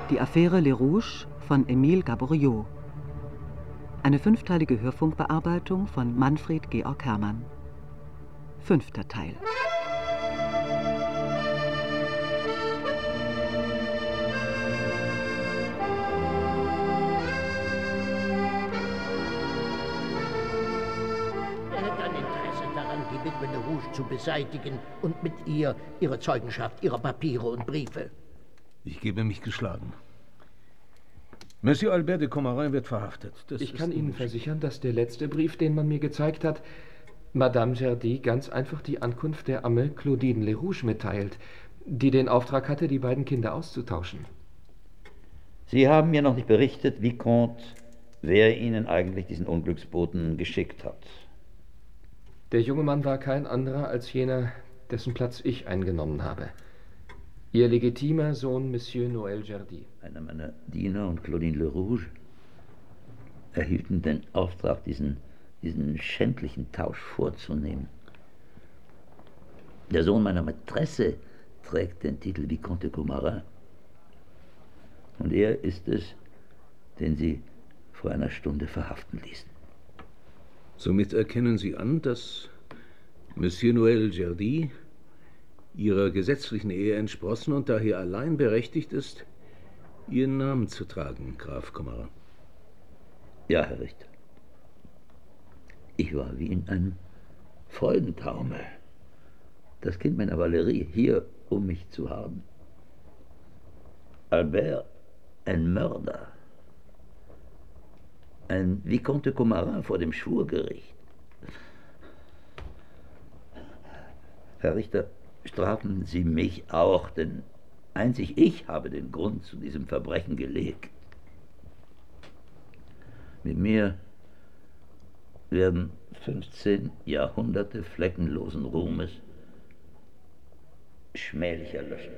Die Affäre Les Rouges von Émile Gaboriau. Eine 5-teilige Hörfunkbearbeitung von Manfred Georg Herrmann. 5. Teil. Er hätte ein Interesse daran, die Witwe Le Rouge zu beseitigen und mit ihr ihre Zeugenschaft, ihre Papiere und Briefe. Ich gebe mich geschlagen. Monsieur Albert de Comarin wird verhaftet. Ich kann Ihnen versichern, dass der letzte Brief, den man mir gezeigt hat, Madame Jardy ganz einfach die Ankunft der Amme Claudine Le Rouge mitteilt, die den Auftrag hatte, die beiden Kinder auszutauschen. Sie haben mir noch nicht berichtet, Vicomte, wer Ihnen eigentlich diesen Unglücksboten geschickt hat. Der junge Mann war kein anderer als jener, dessen Platz ich eingenommen habe. Ihr legitimer Sohn, Monsieur Noël Jardy. Einer meiner Diener und Claudine Le Rouge erhielten den Auftrag, diesen schändlichen Tausch vorzunehmen. Der Sohn meiner Mätresse trägt den Titel Vicomte de Comarin. Und er ist es, den Sie vor einer Stunde verhaften ließen. Somit erkennen Sie an, dass Monsieur Noël Jardy Ihrer gesetzlichen Ehe entsprossen und daher allein berechtigt ist, Ihren Namen zu tragen, Graf Comarin. Ja, Herr Richter. Ich war wie in einem Freudentaumel. Das Kind meiner Valerie hier um mich zu haben. Albert, ein Mörder. Ein Vicomte de Comarin vor dem Schwurgericht. Herr Richter, strafen Sie mich auch, denn einzig ich habe den Grund zu diesem Verbrechen gelegt. Mit mir werden 15 Jahrhunderte fleckenlosen Ruhmes schmählich erlöschen.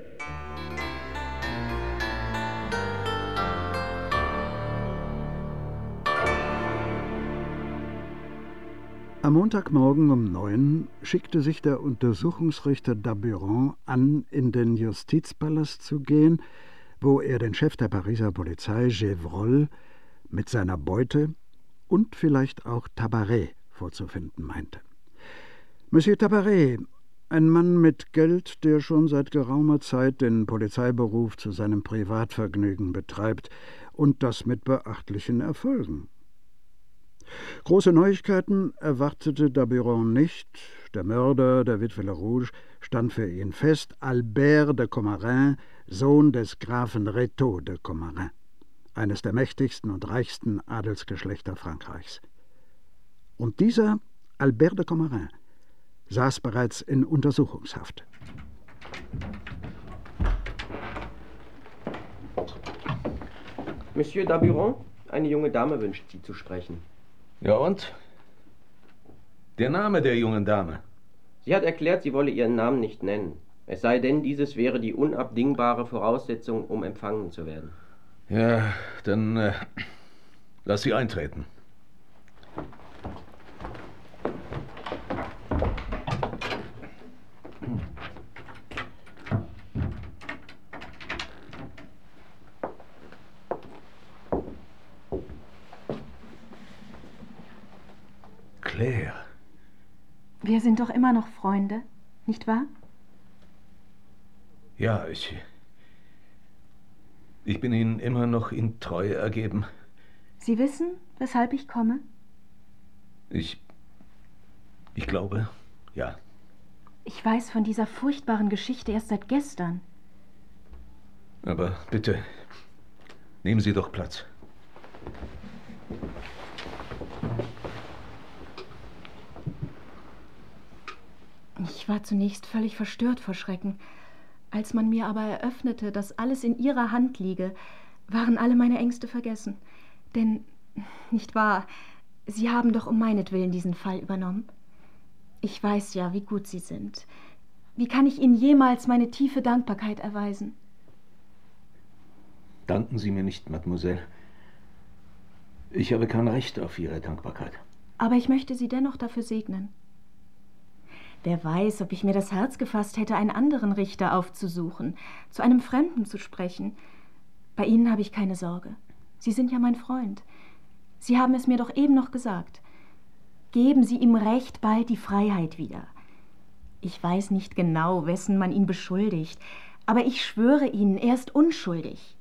Am Montagmorgen um 9 schickte sich der Untersuchungsrichter Daburon an, in den Justizpalast zu gehen, wo er den Chef der Pariser Polizei, Gévrol, mit seiner Beute und vielleicht auch Tabaret vorzufinden meinte. Monsieur Tabaret, ein Mann mit Geld, der schon seit geraumer Zeit den Polizeiberuf zu seinem Privatvergnügen betreibt, und das mit beachtlichen Erfolgen. Große Neuigkeiten erwartete Daburon nicht. Der Mörder der Witwe Le Rouge stand für ihn fest: Albert de Comarin, Sohn des Grafen Rétaux de Comarin, eines der mächtigsten und reichsten Adelsgeschlechter Frankreichs. Und dieser Albert de Comarin saß bereits in Untersuchungshaft. Monsieur Daburon, eine junge Dame wünscht Sie zu sprechen. Ja und? Der Name der jungen Dame? Sie hat erklärt, sie wolle ihren Namen nicht nennen. Es sei denn, dieses wäre die unabdingbare Voraussetzung, um empfangen zu werden. Ja, dann lass sie eintreten. Claire. Wir sind doch immer noch Freunde, nicht wahr? Ja, ich bin Ihnen immer noch in Treue ergeben. Sie wissen, weshalb ich komme? Ich glaube, ja. Ich weiß von dieser furchtbaren Geschichte erst seit gestern. Aber bitte, nehmen Sie doch Platz. Ich war zunächst völlig verstört vor Schrecken. Als man mir aber eröffnete, dass alles in ihrer Hand liege, waren alle meine Ängste vergessen. Denn, nicht wahr, Sie haben doch um meinetwillen diesen Fall übernommen. Ich weiß ja, wie gut Sie sind. Wie kann ich Ihnen jemals meine tiefe Dankbarkeit erweisen? Danken Sie mir nicht, Mademoiselle. Ich habe kein Recht auf Ihre Dankbarkeit. Aber ich möchte Sie dennoch dafür segnen. Wer weiß, ob ich mir das Herz gefasst hätte, einen anderen Richter aufzusuchen, zu einem Fremden zu sprechen. Bei Ihnen habe ich keine Sorge. Sie sind ja mein Freund. Sie haben es mir doch eben noch gesagt. Geben Sie ihm recht bald die Freiheit wieder. Ich weiß nicht genau, wessen man ihn beschuldigt, aber ich schwöre Ihnen, er ist unschuldig.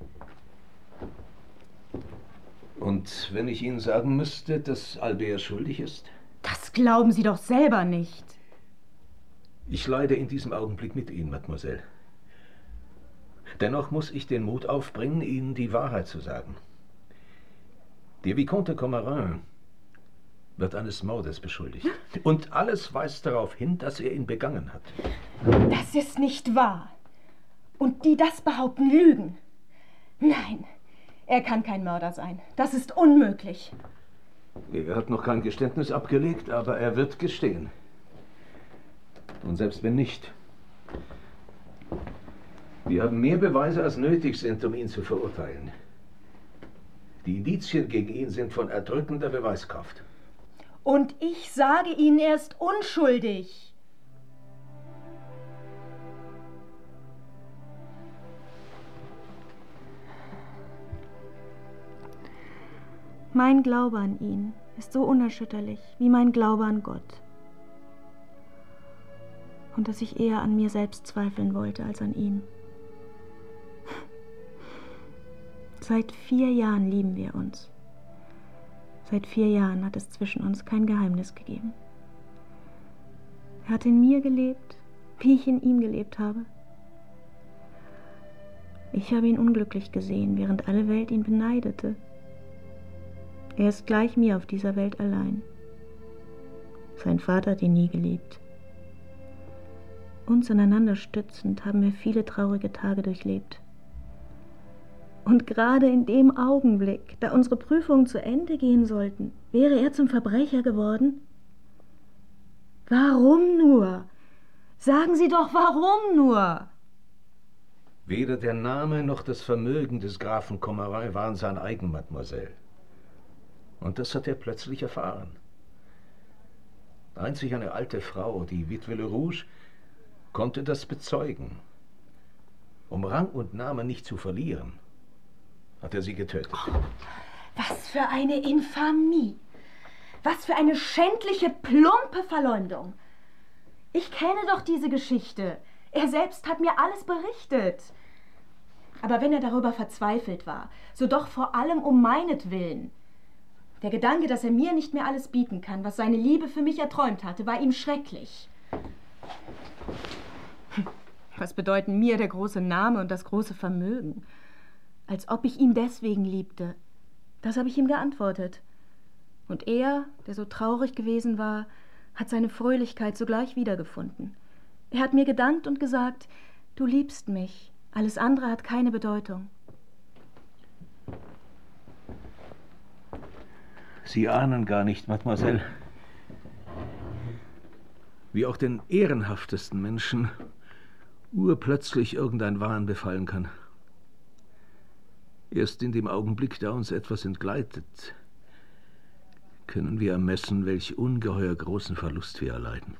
Und wenn ich Ihnen sagen müsste, dass Albert schuldig ist? Das glauben Sie doch selber nicht. Ich leide in diesem Augenblick mit Ihnen, Mademoiselle. Dennoch muss ich den Mut aufbringen, Ihnen die Wahrheit zu sagen. Der Vicomte Commarin wird eines Mordes beschuldigt. Und alles weist darauf hin, dass er ihn begangen hat. Das ist nicht wahr. Und die das behaupten, lügen. Nein, er kann kein Mörder sein. Das ist unmöglich. Er hat noch kein Geständnis abgelegt, aber er wird gestehen. Und selbst wenn nicht, wir haben mehr Beweise, als nötig sind, um ihn zu verurteilen. Die Indizien gegen ihn sind von erdrückender Beweiskraft. Und ich sage Ihnen, er ist unschuldig. Mein Glaube an ihn ist so unerschütterlich wie mein Glaube an Gott. Und dass ich eher an mir selbst zweifeln wollte als an ihm. Seit 4 Jahren lieben wir uns. Seit 4 Jahren hat es zwischen uns kein Geheimnis gegeben. Er hat in mir gelebt, wie ich in ihm gelebt habe. Ich habe ihn unglücklich gesehen, während alle Welt ihn beneidete. Er ist gleich mir auf dieser Welt allein. Sein Vater hat ihn nie geliebt. Uns aneinander stützend haben wir viele traurige Tage durchlebt. Und gerade in dem Augenblick, da unsere Prüfungen zu Ende gehen sollten, wäre er zum Verbrecher geworden? Warum nur? Sagen Sie doch, warum nur? Weder der Name noch das Vermögen des Grafen Commarin waren sein eigen, Mademoiselle. Und das hat er plötzlich erfahren. Einzig eine alte Frau, die Witwe Le Rouge, konnte das bezeugen. Um Rang und Namen nicht zu verlieren, hat er sie getötet. Oh, was für eine Infamie! Was für eine schändliche, plumpe Verleumdung! Ich kenne doch diese Geschichte. Er selbst hat mir alles berichtet. Aber wenn er darüber verzweifelt war, so doch vor allem um meinetwillen. Der Gedanke, dass er mir nicht mehr alles bieten kann, was seine Liebe für mich erträumt hatte, war ihm schrecklich. Was bedeuten mir der große Name und das große Vermögen? Als ob ich ihn deswegen liebte. Das habe ich ihm geantwortet. Und er, der so traurig gewesen war, hat seine Fröhlichkeit sogleich wiedergefunden. Er hat mir gedankt und gesagt, du liebst mich, alles andere hat keine Bedeutung. Sie ahnen gar nicht, Mademoiselle, wie auch den ehrenhaftesten Menschen urplötzlich irgendein Wahn befallen kann. Erst in dem Augenblick, da uns etwas entgleitet, können wir ermessen, welch ungeheuer großen Verlust wir erleiden.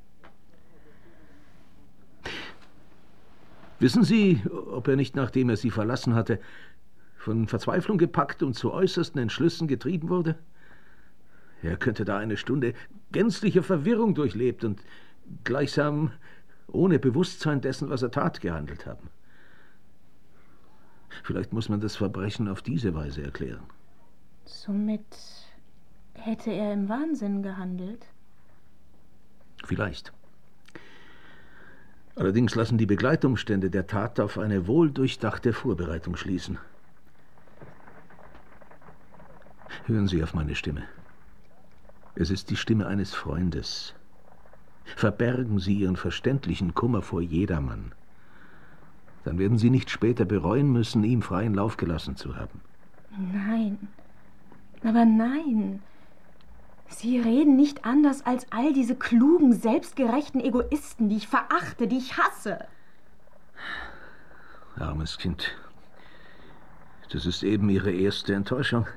Wissen Sie, ob er nicht, nachdem er Sie verlassen hatte, von Verzweiflung gepackt und zu äußersten Entschlüssen getrieben wurde? Er könnte da eine Stunde gänzlicher Verwirrung durchlebt und gleichsam ohne Bewusstsein dessen, was er tat, gehandelt haben. Vielleicht muss man das Verbrechen auf diese Weise erklären. Somit hätte er im Wahnsinn gehandelt? Vielleicht. Allerdings lassen die Begleitumstände der Tat auf eine wohldurchdachte Vorbereitung schließen. Hören Sie auf meine Stimme. Es ist die Stimme eines Freundes. Verbergen Sie Ihren verständlichen Kummer vor jedermann. Dann werden Sie nicht später bereuen müssen, ihm freien Lauf gelassen zu haben. Nein, aber nein. Sie reden nicht anders als all diese klugen, selbstgerechten Egoisten, die ich verachte, die ich hasse. Armes Kind. Das ist eben Ihre erste Enttäuschung.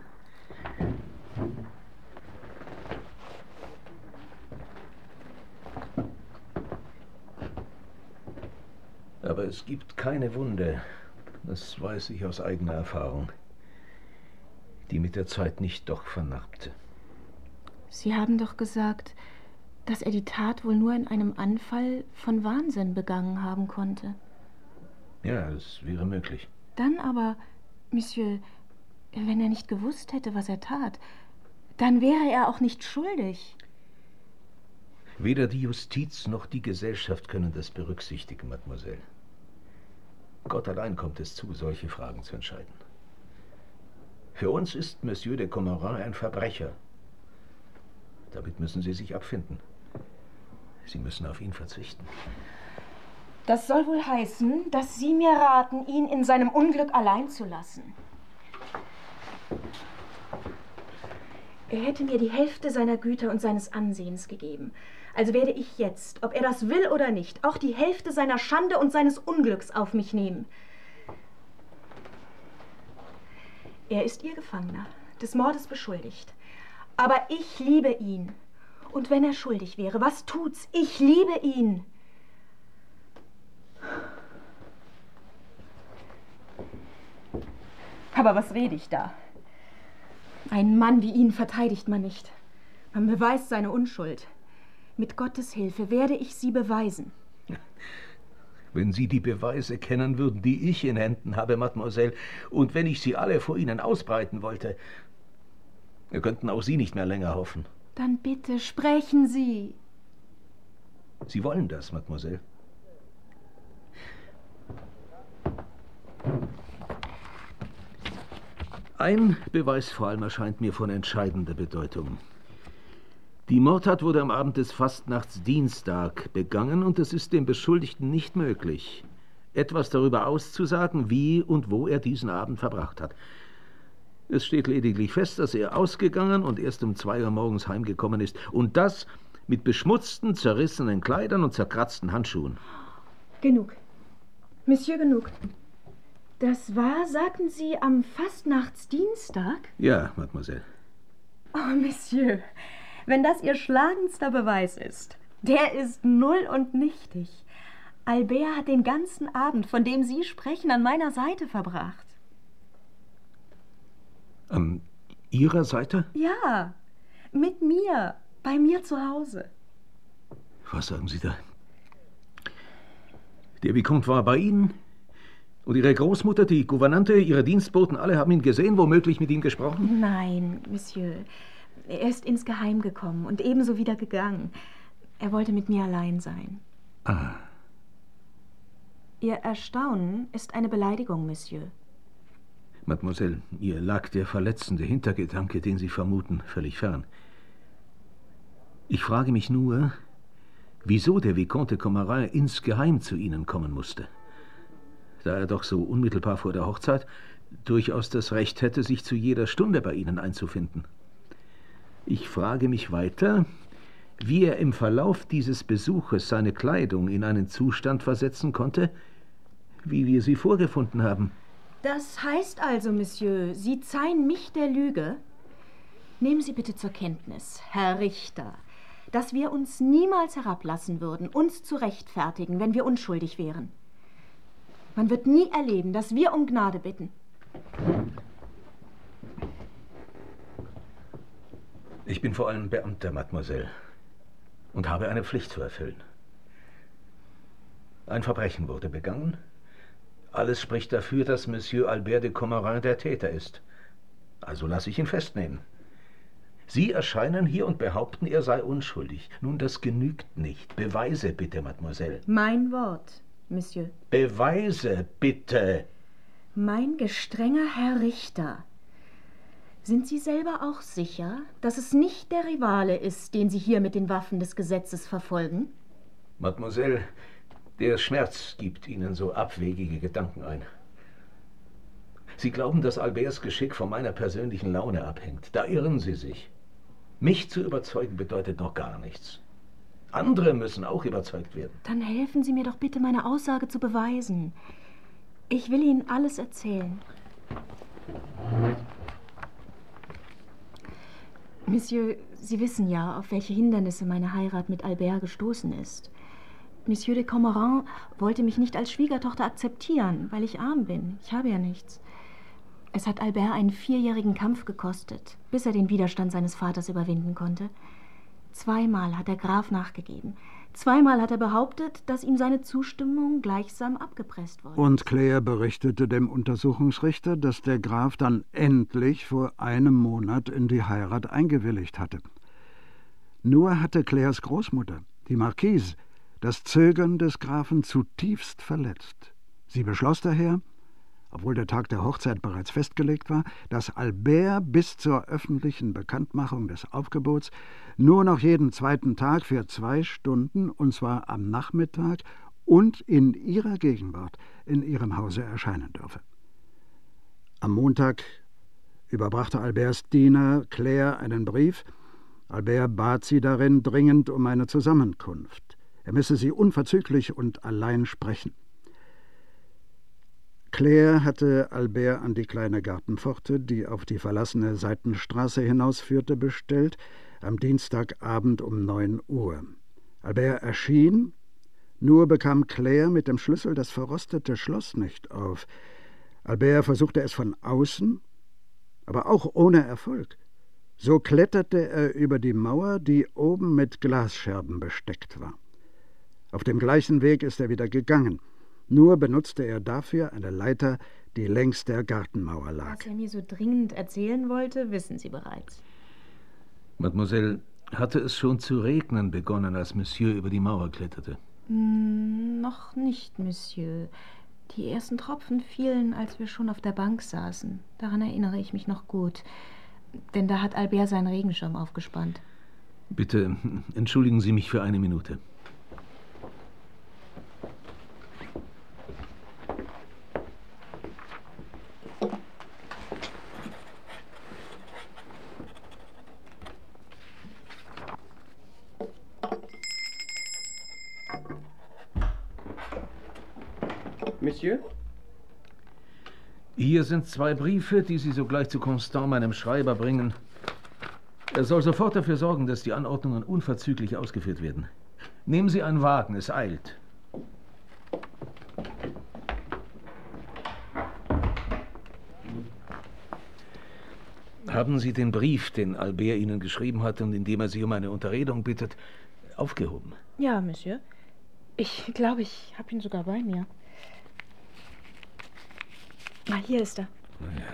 Aber es gibt keine Wunde, Das weiß ich aus eigener Erfahrung, die mit der Zeit nicht doch vernarbte. Sie haben doch gesagt, dass er die Tat wohl nur in einem Anfall von Wahnsinn begangen haben konnte. Ja, das wäre möglich. Dann aber, Monsieur, wenn er nicht gewusst hätte, was er tat, dann wäre er auch nicht schuldig. Weder die Justiz noch die Gesellschaft können das berücksichtigen, Mademoiselle. Gott allein kommt es zu, solche Fragen zu entscheiden. Für uns ist Monsieur de Cormoran ein Verbrecher. Damit müssen Sie sich abfinden. Sie müssen auf ihn verzichten. Das soll wohl heißen, dass Sie mir raten, ihn in seinem Unglück allein zu lassen. Er hätte mir die Hälfte seiner Güter und seines Ansehens gegeben. Also werde ich jetzt, ob er das will oder nicht, auch die Hälfte seiner Schande und seines Unglücks auf mich nehmen. Er ist Ihr Gefangener, des Mordes beschuldigt. Aber ich liebe ihn. Und wenn er schuldig wäre, was tut's? Ich liebe ihn. Aber was rede ich da? Einen Mann wie ihn verteidigt man nicht. Man beweist seine Unschuld. Mit Gottes Hilfe werde ich sie beweisen. Wenn Sie die Beweise kennen würden, die ich in Händen habe, Mademoiselle, und wenn ich sie alle vor Ihnen ausbreiten wollte, wir könnten auch Sie nicht mehr länger hoffen. Dann bitte sprechen Sie. Sie wollen das, Mademoiselle? Ein Beweis vor allem erscheint mir von entscheidender Bedeutung. Die Mordtat wurde am Abend des Fastnachtsdienstag begangen und es ist dem Beschuldigten nicht möglich, etwas darüber auszusagen, wie und wo er diesen Abend verbracht hat. Es steht lediglich fest, dass er ausgegangen und erst um 2 Uhr morgens heimgekommen ist. Und das mit beschmutzten, zerrissenen Kleidern und zerkratzten Handschuhen. Genug. Monsieur, genug. Das war, sagten Sie, am Fastnachtsdienstag? Ja, Mademoiselle. Oh, Monsieur, wenn das Ihr schlagendster Beweis ist, der ist null und nichtig. Albert hat den ganzen Abend, von dem Sie sprechen, an meiner Seite verbracht. An Ihrer Seite? Ja, mit mir, bei mir zu Hause. Was sagen Sie da? Der Vicomte war bei Ihnen? Und Ihre Großmutter, die Gouvernante, Ihre Dienstboten, alle haben ihn gesehen, womöglich mit ihm gesprochen? Nein, Monsieur. Er ist insgeheim gekommen und ebenso wieder gegangen. Er wollte mit mir allein sein. Ah. Ihr Erstaunen ist eine Beleidigung, Monsieur. Mademoiselle, ihr lag der verletzende Hintergedanke, den Sie vermuten, völlig fern. Ich frage mich nur, wieso der Vicomte de Cormoran insgeheim zu Ihnen kommen musste. Da er doch so unmittelbar vor der Hochzeit durchaus das Recht hätte, sich zu jeder Stunde bei Ihnen einzufinden. Ich frage mich weiter, wie er im Verlauf dieses Besuches seine Kleidung in einen Zustand versetzen konnte, wie wir sie vorgefunden haben. Das heißt also, Monsieur, Sie zeihen mich der Lüge? Nehmen Sie bitte zur Kenntnis, Herr Richter, dass wir uns niemals herablassen würden, uns zu rechtfertigen, wenn wir unschuldig wären. Man wird nie erleben, dass wir um Gnade bitten. Ich bin vor allem Beamter, Mademoiselle, und habe eine Pflicht zu erfüllen. Ein Verbrechen wurde begangen. Alles spricht dafür, dass Monsieur Albert de Cormoran der Täter ist. Also lasse ich ihn festnehmen. Sie erscheinen hier und behaupten, er sei unschuldig. Nun, das genügt nicht. Beweise bitte, Mademoiselle. Mein Wort, Monsieur. Beweise bitte. Mein gestrenger Herr Richter, sind Sie selber auch sicher, dass es nicht der Rivale ist, den Sie hier mit den Waffen des Gesetzes verfolgen? Mademoiselle, der Schmerz gibt Ihnen so abwegige Gedanken ein. Sie glauben, dass Alberts Geschick von meiner persönlichen Laune abhängt. Da irren Sie sich. Mich zu überzeugen bedeutet noch gar nichts. Andere müssen auch überzeugt werden. Dann helfen Sie mir doch bitte, meine Aussage zu beweisen. Ich will Ihnen alles erzählen. Monsieur, Sie wissen ja, auf welche Hindernisse meine Heirat mit Albert gestoßen ist. Monsieur de Cormoran wollte mich nicht als Schwiegertochter akzeptieren, weil ich arm bin. Ich habe ja nichts. Es hat Albert einen 4-jährigen Kampf gekostet, bis er den Widerstand seines Vaters überwinden konnte. 2-mal hat der Graf nachgegeben. 2-mal hat er behauptet, dass ihm seine Zustimmung gleichsam abgepresst wurde. Und Claire berichtete dem Untersuchungsrichter, dass der Graf dann endlich vor einem Monat in die Heirat eingewilligt hatte. Nur hatte Claires Großmutter, die Marquise, das Zögern des Grafen zutiefst verletzt. Sie beschloss daher, obwohl der Tag der Hochzeit bereits festgelegt war, dass Albert bis zur öffentlichen Bekanntmachung des Aufgebots nur noch jeden 2. Tag für 2 Stunden, und zwar am Nachmittag und in ihrer Gegenwart, in ihrem Hause erscheinen dürfe. Am Montag überbrachte Alberts Diener Claire einen Brief. Albert bat sie darin dringend um eine Zusammenkunft. Er müsse sie unverzüglich und allein sprechen. Claire hatte Albert an die kleine Gartenpforte, die auf die verlassene Seitenstraße hinausführte, bestellt, am Dienstagabend um 9 Uhr. Albert erschien, nur bekam Claire mit dem Schlüssel das verrostete Schloss nicht auf. Albert versuchte es von außen, aber auch ohne Erfolg. So kletterte er über die Mauer, die oben mit Glasscherben besteckt war. Auf dem gleichen Weg ist er wieder gegangen. Nur benutzte er dafür eine Leiter, die längs der Gartenmauer lag. Was er mir so dringend erzählen wollte, wissen Sie bereits. Mademoiselle, hatte es schon zu regnen begonnen, als Monsieur über die Mauer kletterte? Noch nicht, Monsieur. Die ersten Tropfen fielen, als wir schon auf der Bank saßen. Daran erinnere ich mich noch gut. Denn da hat Albert seinen Regenschirm aufgespannt. Bitte entschuldigen Sie mich für eine Minute. Monsieur? Hier sind 2 Briefe, die Sie sogleich zu Constant, meinem Schreiber, bringen. Er soll sofort dafür sorgen, dass die Anordnungen unverzüglich ausgeführt werden. Nehmen Sie einen Wagen, es eilt. Haben Sie den Brief, den Albert Ihnen geschrieben hat und in dem er Sie um eine Unterredung bittet, aufgehoben? Ja, Monsieur. Ich glaube, ich habe ihn sogar bei mir. Hier ist er. Ja.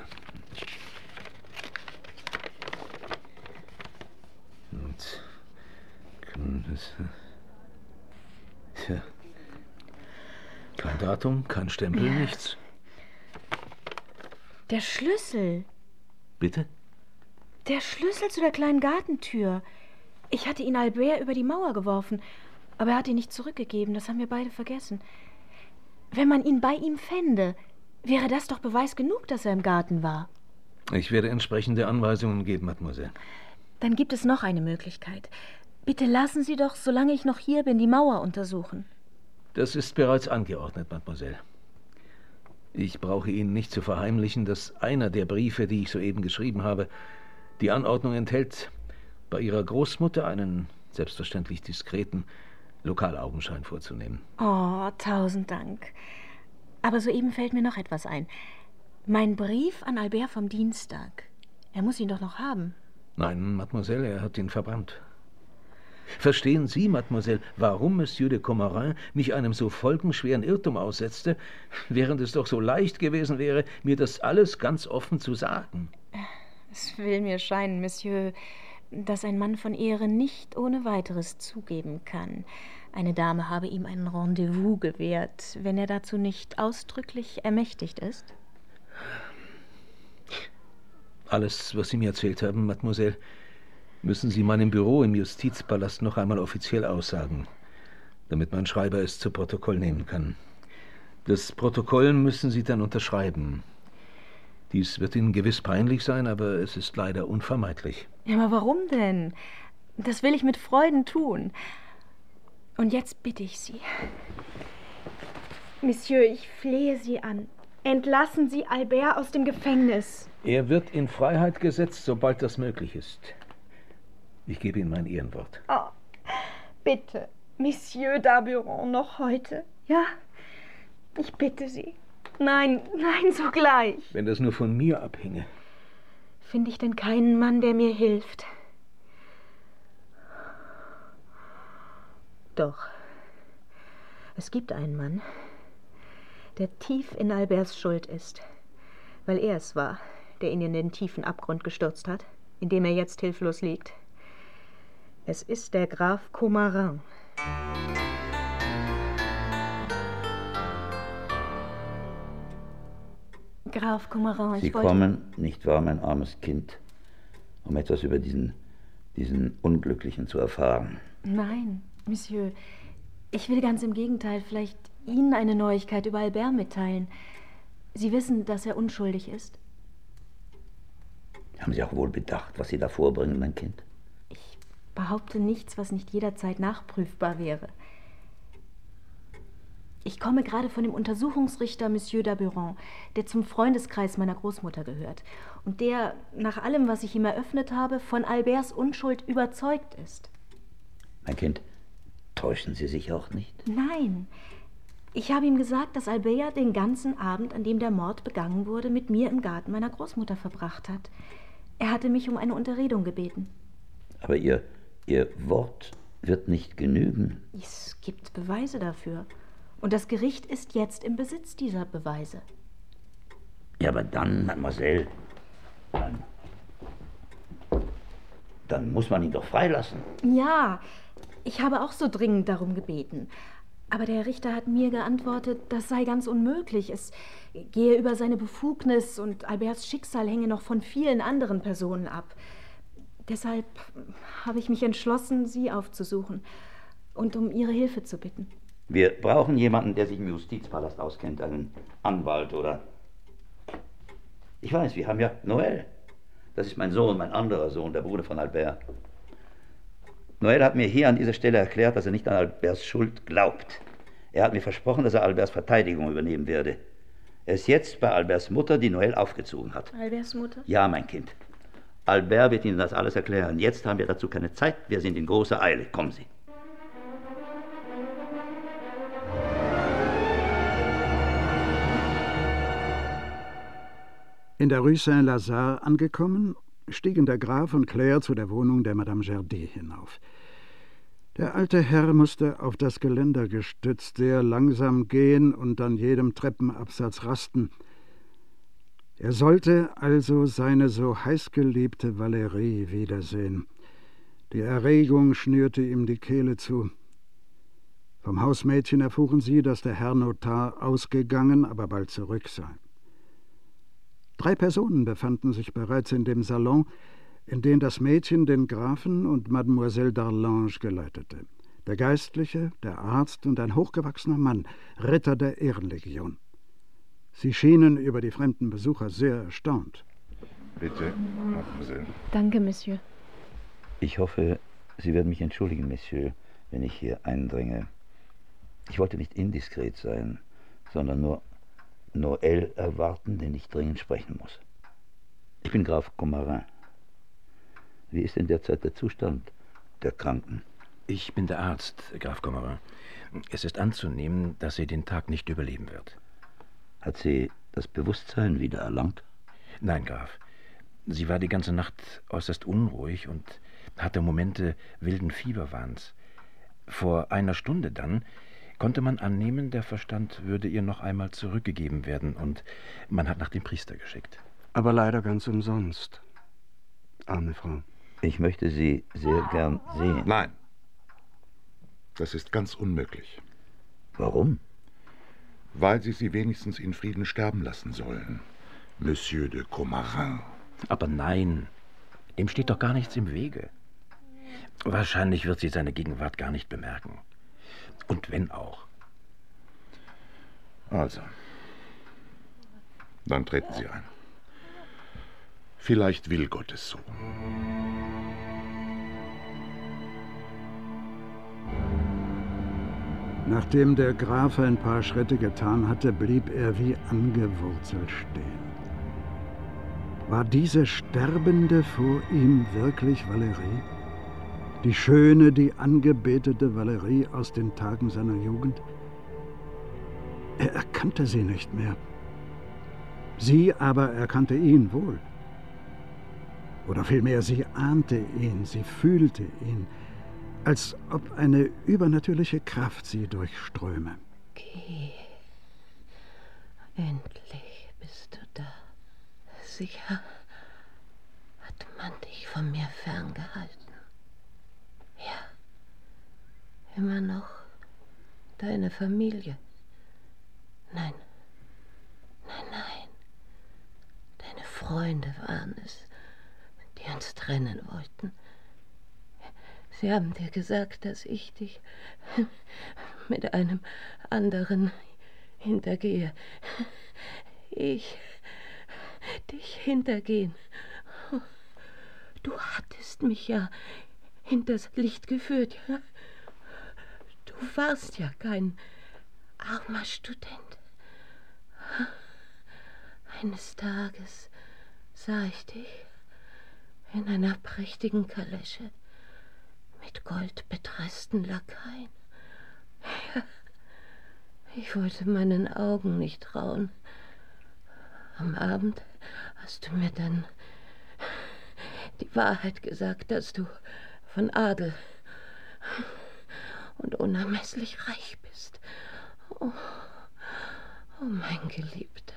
Tja. Kein Datum, kein Stempel, nichts. Der Schlüssel. Bitte? Der Schlüssel zu der kleinen Gartentür. Ich hatte ihn Albert über die Mauer geworfen, aber er hat ihn nicht zurückgegeben. Das haben wir beide vergessen. Wenn man ihn bei ihm fände, wäre das doch Beweis genug, dass er im Garten war. Ich werde entsprechende Anweisungen geben, Mademoiselle. Dann gibt es noch eine Möglichkeit. Bitte lassen Sie doch, solange ich noch hier bin, die Mauer untersuchen. Das ist bereits angeordnet, Mademoiselle. Ich brauche Ihnen nicht zu verheimlichen, dass einer der Briefe, die ich soeben geschrieben habe, die Anordnung enthält, bei Ihrer Großmutter einen, selbstverständlich diskreten, Lokalaugenschein vorzunehmen. Oh, 1000 Dank. Aber soeben fällt mir noch etwas ein. Mein Brief an Albert vom Dienstag. Er muss ihn doch noch haben. Nein, Mademoiselle, er hat ihn verbrannt. Verstehen Sie, Mademoiselle, warum Monsieur de Cormoran mich einem so folgenschweren Irrtum aussetzte, während es doch so leicht gewesen wäre, mir das alles ganz offen zu sagen? Es will mir scheinen, Monsieur, dass ein Mann von Ehre nicht ohne weiteres zugeben kann. Eine Dame habe ihm ein Rendezvous gewährt, wenn er dazu nicht ausdrücklich ermächtigt ist. Alles, was Sie mir erzählt haben, Mademoiselle, müssen Sie meinem Büro im Justizpalast noch einmal offiziell aussagen, damit mein Schreiber es zu Protokoll nehmen kann. Das Protokoll müssen Sie dann unterschreiben. Dies wird Ihnen gewiss peinlich sein, aber es ist leider unvermeidlich. Ja, aber warum denn? Das will ich mit Freuden tun. Und jetzt bitte ich Sie. Monsieur, ich flehe Sie an. Entlassen Sie Albert aus dem Gefängnis. Er wird in Freiheit gesetzt, sobald das möglich ist. Ich gebe Ihnen mein Ehrenwort. Oh, bitte, Monsieur d'Aburon noch heute? Ja, ich bitte Sie. Nein, nein, sogleich. Wenn das nur von mir abhinge. Finde ich denn keinen Mann, der mir hilft? Doch. Es gibt einen Mann, der tief in Alberts Schuld ist, weil er es war, der ihn in den tiefen Abgrund gestürzt hat, in dem er jetzt hilflos liegt. Es ist der Graf Comarin. Graf Comarin, Sie kommen, nicht wahr, mein armes Kind, um etwas über diesen Unglücklichen zu erfahren? Nein, Monsieur. Ich will ganz im Gegenteil vielleicht Ihnen eine Neuigkeit über Albert mitteilen. Sie wissen, dass er unschuldig ist. Haben Sie auch wohl bedacht, was Sie da vorbringen, mein Kind? Ich behaupte nichts, was nicht jederzeit nachprüfbar wäre. Ich komme gerade von dem Untersuchungsrichter Monsieur d'Aburon, der zum Freundeskreis meiner Großmutter gehört und der, nach allem, was ich ihm eröffnet habe, von Alberts Unschuld überzeugt ist. Mein Kind, täuschen Sie sich auch nicht? Nein. Ich habe ihm gesagt, dass Albert den ganzen Abend, an dem der Mord begangen wurde, mit mir im Garten meiner Großmutter verbracht hat. Er hatte mich um eine Unterredung gebeten. Aber Ihr Wort wird nicht genügen. Es gibt Beweise dafür. Und das Gericht ist jetzt im Besitz dieser Beweise. Ja, aber dann, Mademoiselle, dann muss man ihn doch freilassen. Ja, ich habe auch so dringend darum gebeten. Aber der Richter hat mir geantwortet, das sei ganz unmöglich. Es gehe über seine Befugnis und Alberts Schicksal hänge noch von vielen anderen Personen ab. Deshalb habe ich mich entschlossen, Sie aufzusuchen und um Ihre Hilfe zu bitten. Wir brauchen jemanden, der sich im Justizpalast auskennt, einen Anwalt oder... Ich weiß, wir haben ja Noël. Das ist mein Sohn, mein anderer Sohn, der Bruder von Albert. Noël hat mir hier an dieser Stelle erklärt, dass er nicht an Alberts Schuld glaubt. Er hat mir versprochen, dass er Alberts Verteidigung übernehmen werde. Er ist jetzt bei Alberts Mutter, die Noël aufgezogen hat. Alberts Mutter? Ja, mein Kind. Albert wird Ihnen das alles erklären. Jetzt haben wir dazu keine Zeit. Wir sind in großer Eile. Kommen Sie. In der Rue Saint-Lazare angekommen, stiegen der Graf und Claire zu der Wohnung der Madame Gerdy hinauf. Der alte Herr musste auf das Geländer gestützt sehr langsam gehen und an jedem Treppenabsatz rasten. Er sollte also seine so heißgeliebte Valérie wiedersehen. Die Erregung schnürte ihm die Kehle zu. Vom Hausmädchen erfuhren sie, dass der Herr Notar ausgegangen, aber bald zurück sei. 3 Personen befanden sich bereits in dem Salon, in den das Mädchen den Grafen und Mademoiselle d'Arlange geleitete. Der Geistliche, der Arzt und ein hochgewachsener Mann, Ritter der Ehrenlegion. Sie schienen über die fremden Besucher sehr erstaunt. Bitte, Mademoiselle. Danke, Monsieur. Ich hoffe, Sie werden mich entschuldigen, Monsieur, wenn ich hier eindringe. Ich wollte nicht indiskret sein, sondern nur Noël erwarten, den ich dringend sprechen muss. Ich bin Graf Comarin. Wie ist denn derzeit der Zustand der Kranken? Ich bin der Arzt, Graf Comarin. Es ist anzunehmen, dass sie den Tag nicht überleben wird. Hat sie das Bewusstsein wieder erlangt? Nein, Graf. Sie war die ganze Nacht äußerst unruhig und hatte Momente wilden Fieberwahns. Vor einer Stunde dann konnte man annehmen, der Verstand würde ihr noch einmal zurückgegeben werden und man hat nach dem Priester geschickt. Aber leider ganz umsonst. Arme Frau. Ich möchte Sie sehr gern sehen. Nein, das ist ganz unmöglich. Warum? Weil Sie wenigstens in Frieden sterben lassen sollen, Monsieur de Comarin. Aber nein, dem steht doch gar nichts im Wege. Wahrscheinlich wird sie seine Gegenwart gar nicht bemerken. Und wenn auch. Also, dann treten Sie ein. Vielleicht will Gott es so. Nachdem der Graf ein paar Schritte getan hatte, blieb er wie angewurzelt stehen. War diese Sterbende vor ihm wirklich Valérie? Die schöne, die angebetete Valerie aus den Tagen seiner Jugend? Er erkannte sie nicht mehr. Sie aber erkannte ihn wohl. Oder vielmehr, sie ahnte ihn, sie fühlte ihn, als ob eine übernatürliche Kraft sie durchströme. Geh. Endlich bist du da. Sicher hat man dich von mir ferngehalten. Ja, immer noch deine Familie. Nein, nein, nein. Deine Freunde waren es, die uns trennen wollten. Sie haben dir gesagt, dass ich dich mit einem anderen hintergehe. Ich dich hintergehen. Du hattest mich ja hinters Licht geführt, ja? Du warst ja kein armer Student. Eines Tages sah ich dich in einer prächtigen Kalesche mit goldbetreßten Lakaien. Ja, ich wollte meinen Augen nicht trauen. Am Abend hast du mir dann die Wahrheit gesagt, dass du von Adel und unermesslich reich bist. Oh, oh mein Geliebter,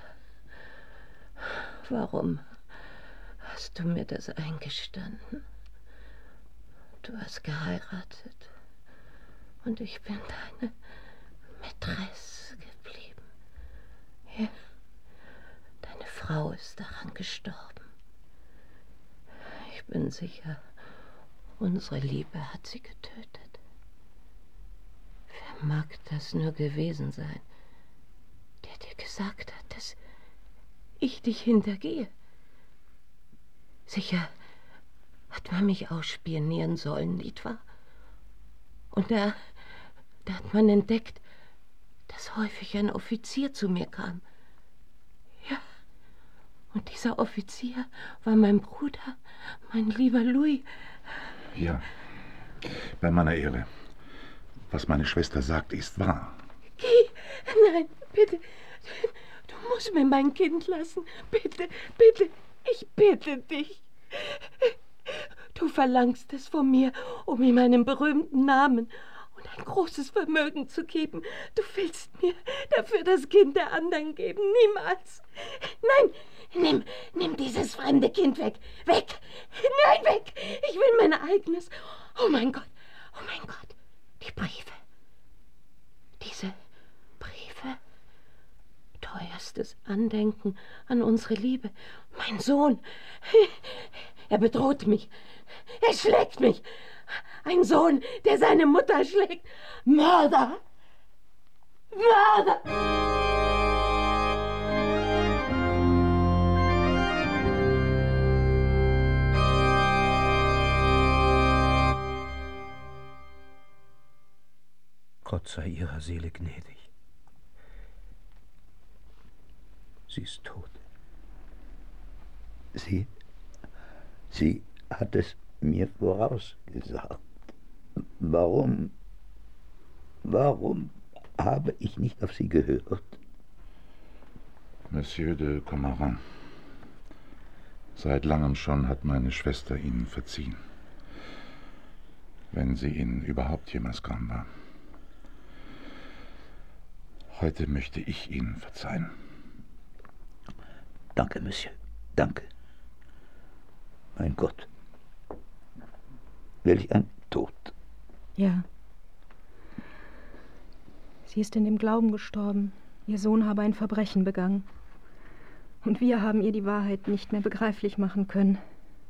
warum hast du mir das eingestanden? Du hast geheiratet und ich bin deine Mätresse geblieben. Ja, deine Frau ist daran gestorben. Ich bin sicher, unsere Liebe hat sie getötet. Wer mag das nur gewesen sein, der dir gesagt hat, dass ich dich hintergehe? Sicher hat man mich ausspionieren sollen, nicht wahr? Und da hat man entdeckt, dass häufig ein Offizier zu mir kam. Ja, und dieser Offizier war mein Bruder, mein lieber Louis. Ja, bei meiner Ehre. Was meine Schwester sagt, ist wahr. Geh, nein, bitte. Du musst mir mein Kind lassen. Bitte, bitte, ich bitte dich. Du verlangst es von mir, um ihm einen berühmten Namen und ein großes Vermögen zu geben. Du willst mir dafür das Kind der anderen geben. Niemals. Nein, nimm dieses fremde Kind weg. Weg. Nein, weg. Ich will mein eigenes. Oh mein Gott. Die Briefe. Diese Briefe. Teuerstes Andenken an unsere Liebe. Mein Sohn. Er bedroht mich. Er schlägt mich. Ein Sohn, der seine Mutter schlägt. Mörder! Mörder! Gott sei ihrer Seele gnädig. Sie ist tot. Sie hat es mir vorausgesagt. Warum habe ich nicht auf sie gehört? Monsieur de Comarin, seit langem schon hat meine Schwester Ihnen verziehen. Wenn sie Ihnen überhaupt jemals gram war. Heute möchte ich Ihnen verzeihen. Danke, Monsieur, danke. Mein Gott, welch ein Tod. Ja. Sie ist in dem Glauben gestorben, ihr Sohn habe ein Verbrechen begangen. Und wir haben ihr die Wahrheit nicht mehr begreiflich machen können.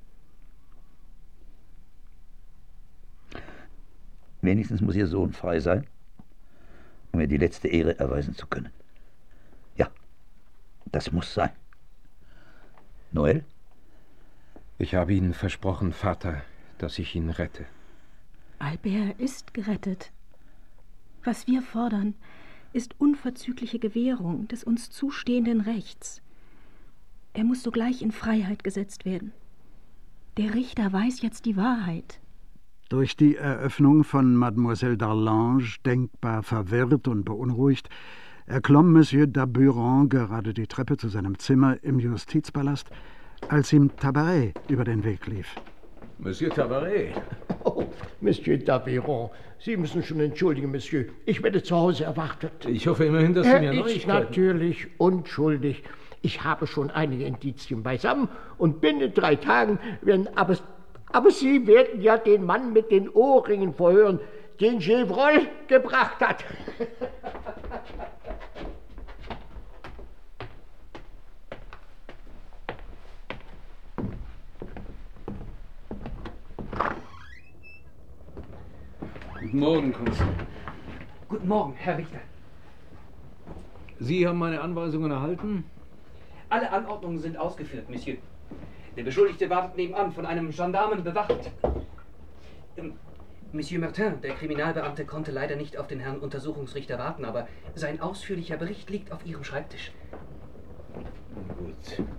Wenigstens muss ihr Sohn frei sein, um ihr die letzte Ehre erweisen zu können. Ja, das muss sein. Noël? Ich habe Ihnen versprochen, Vater, dass ich ihn rette. Albert ist gerettet. Was wir fordern, ist unverzügliche Gewährung des uns zustehenden Rechts. Er muss sogleich in Freiheit gesetzt werden. Der Richter weiß jetzt die Wahrheit. Durch die Eröffnung von Mademoiselle d'Arlange, denkbar verwirrt und beunruhigt, erklomm Monsieur Daburon gerade die Treppe zu seinem Zimmer im Justizpalast, als ihm Tabaret über den Weg lief. Monsieur Tabaret. Oh, Monsieur Daburon, Sie müssen schon entschuldigen, Monsieur. Ich werde zu Hause erwartet. Ich hoffe immerhin, dass Sie mir Neuigkeiten... Ich natürlich unschuldig. Ich habe schon einige Indizien beisammen und binnen 3 Tagen werden... Aber Sie werden ja den Mann mit den Ohrringen verhören, den Gevrol gebracht hat. Guten Morgen, Konsul. Guten Morgen, Herr Richter. Sie haben meine Anweisungen erhalten? Alle Anordnungen sind ausgeführt, Monsieur. Der Beschuldigte wartet nebenan, von einem Gendarmen bewacht. Monsieur Martin, der Kriminalbeamte, konnte leider nicht auf den Herrn Untersuchungsrichter warten, aber sein ausführlicher Bericht liegt auf Ihrem Schreibtisch. Gut.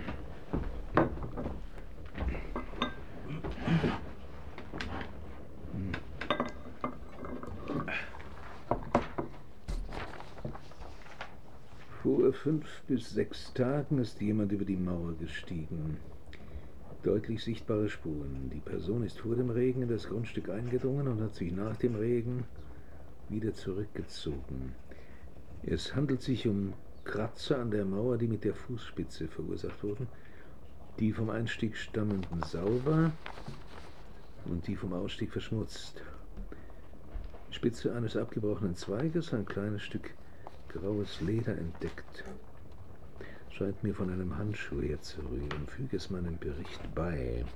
Vor 5 bis 6 Tagen ist jemand über die Mauer gestiegen. Deutlich sichtbare Spuren. Die Person ist vor dem Regen in das Grundstück eingedrungen und hat sich nach dem Regen wieder zurückgezogen. Es handelt sich um Kratzer an der Mauer, die mit der Fußspitze verursacht wurden. Die vom Einstieg stammenden sauber und die vom Ausstieg verschmutzt. Spitze eines abgebrochenen Zweiges, ein kleines Stück graues Leder entdeckt. Scheint mir von einem Handschuh herzurühren. Füge es meinem Bericht bei.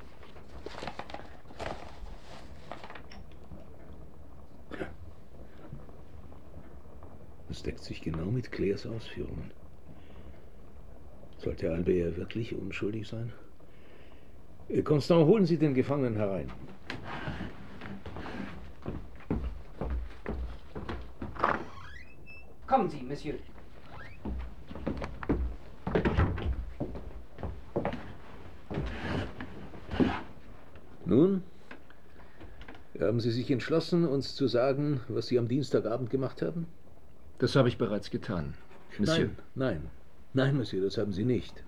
Das deckt sich genau mit Claires Ausführungen. Sollte Albert wirklich unschuldig sein? Constant, holen Sie den Gefangenen herein. Kommen Sie, Monsieur. Nun, haben Sie sich entschlossen, uns zu sagen, was Sie am Dienstagabend gemacht haben? Das habe ich bereits getan, Monsieur. Nein, Monsieur, das haben Sie nicht.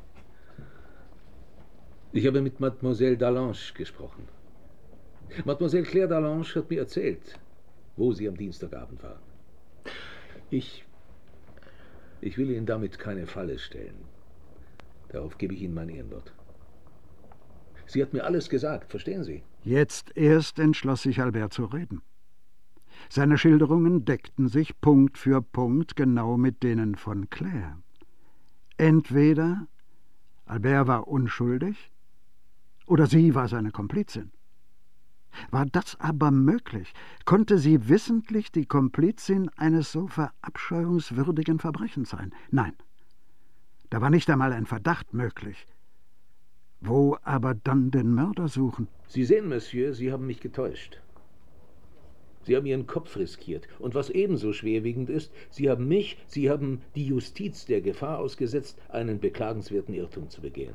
Ich habe mit Mademoiselle d'Arlange gesprochen. Mademoiselle Claire d'Arlange hat mir erzählt, wo Sie am Dienstagabend waren. Ich will Ihnen damit keine Falle stellen. Darauf gebe ich Ihnen mein Ehrenwort. Sie hat mir alles gesagt, verstehen Sie? Jetzt erst entschloss sich Albert zu reden. Seine Schilderungen deckten sich Punkt für Punkt genau mit denen von Claire. Entweder Albert war unschuldig oder sie war seine Komplizin. War das aber möglich? Konnte sie wissentlich die Komplizin eines so verabscheuungswürdigen Verbrechens sein? Nein, da war nicht einmal ein Verdacht möglich. Wo aber dann den Mörder suchen? Sie sehen, Monsieur, Sie haben mich getäuscht. Sie haben Ihren Kopf riskiert. Und was ebenso schwerwiegend ist, Sie haben die Justiz der Gefahr ausgesetzt, einen beklagenswerten Irrtum zu begehen.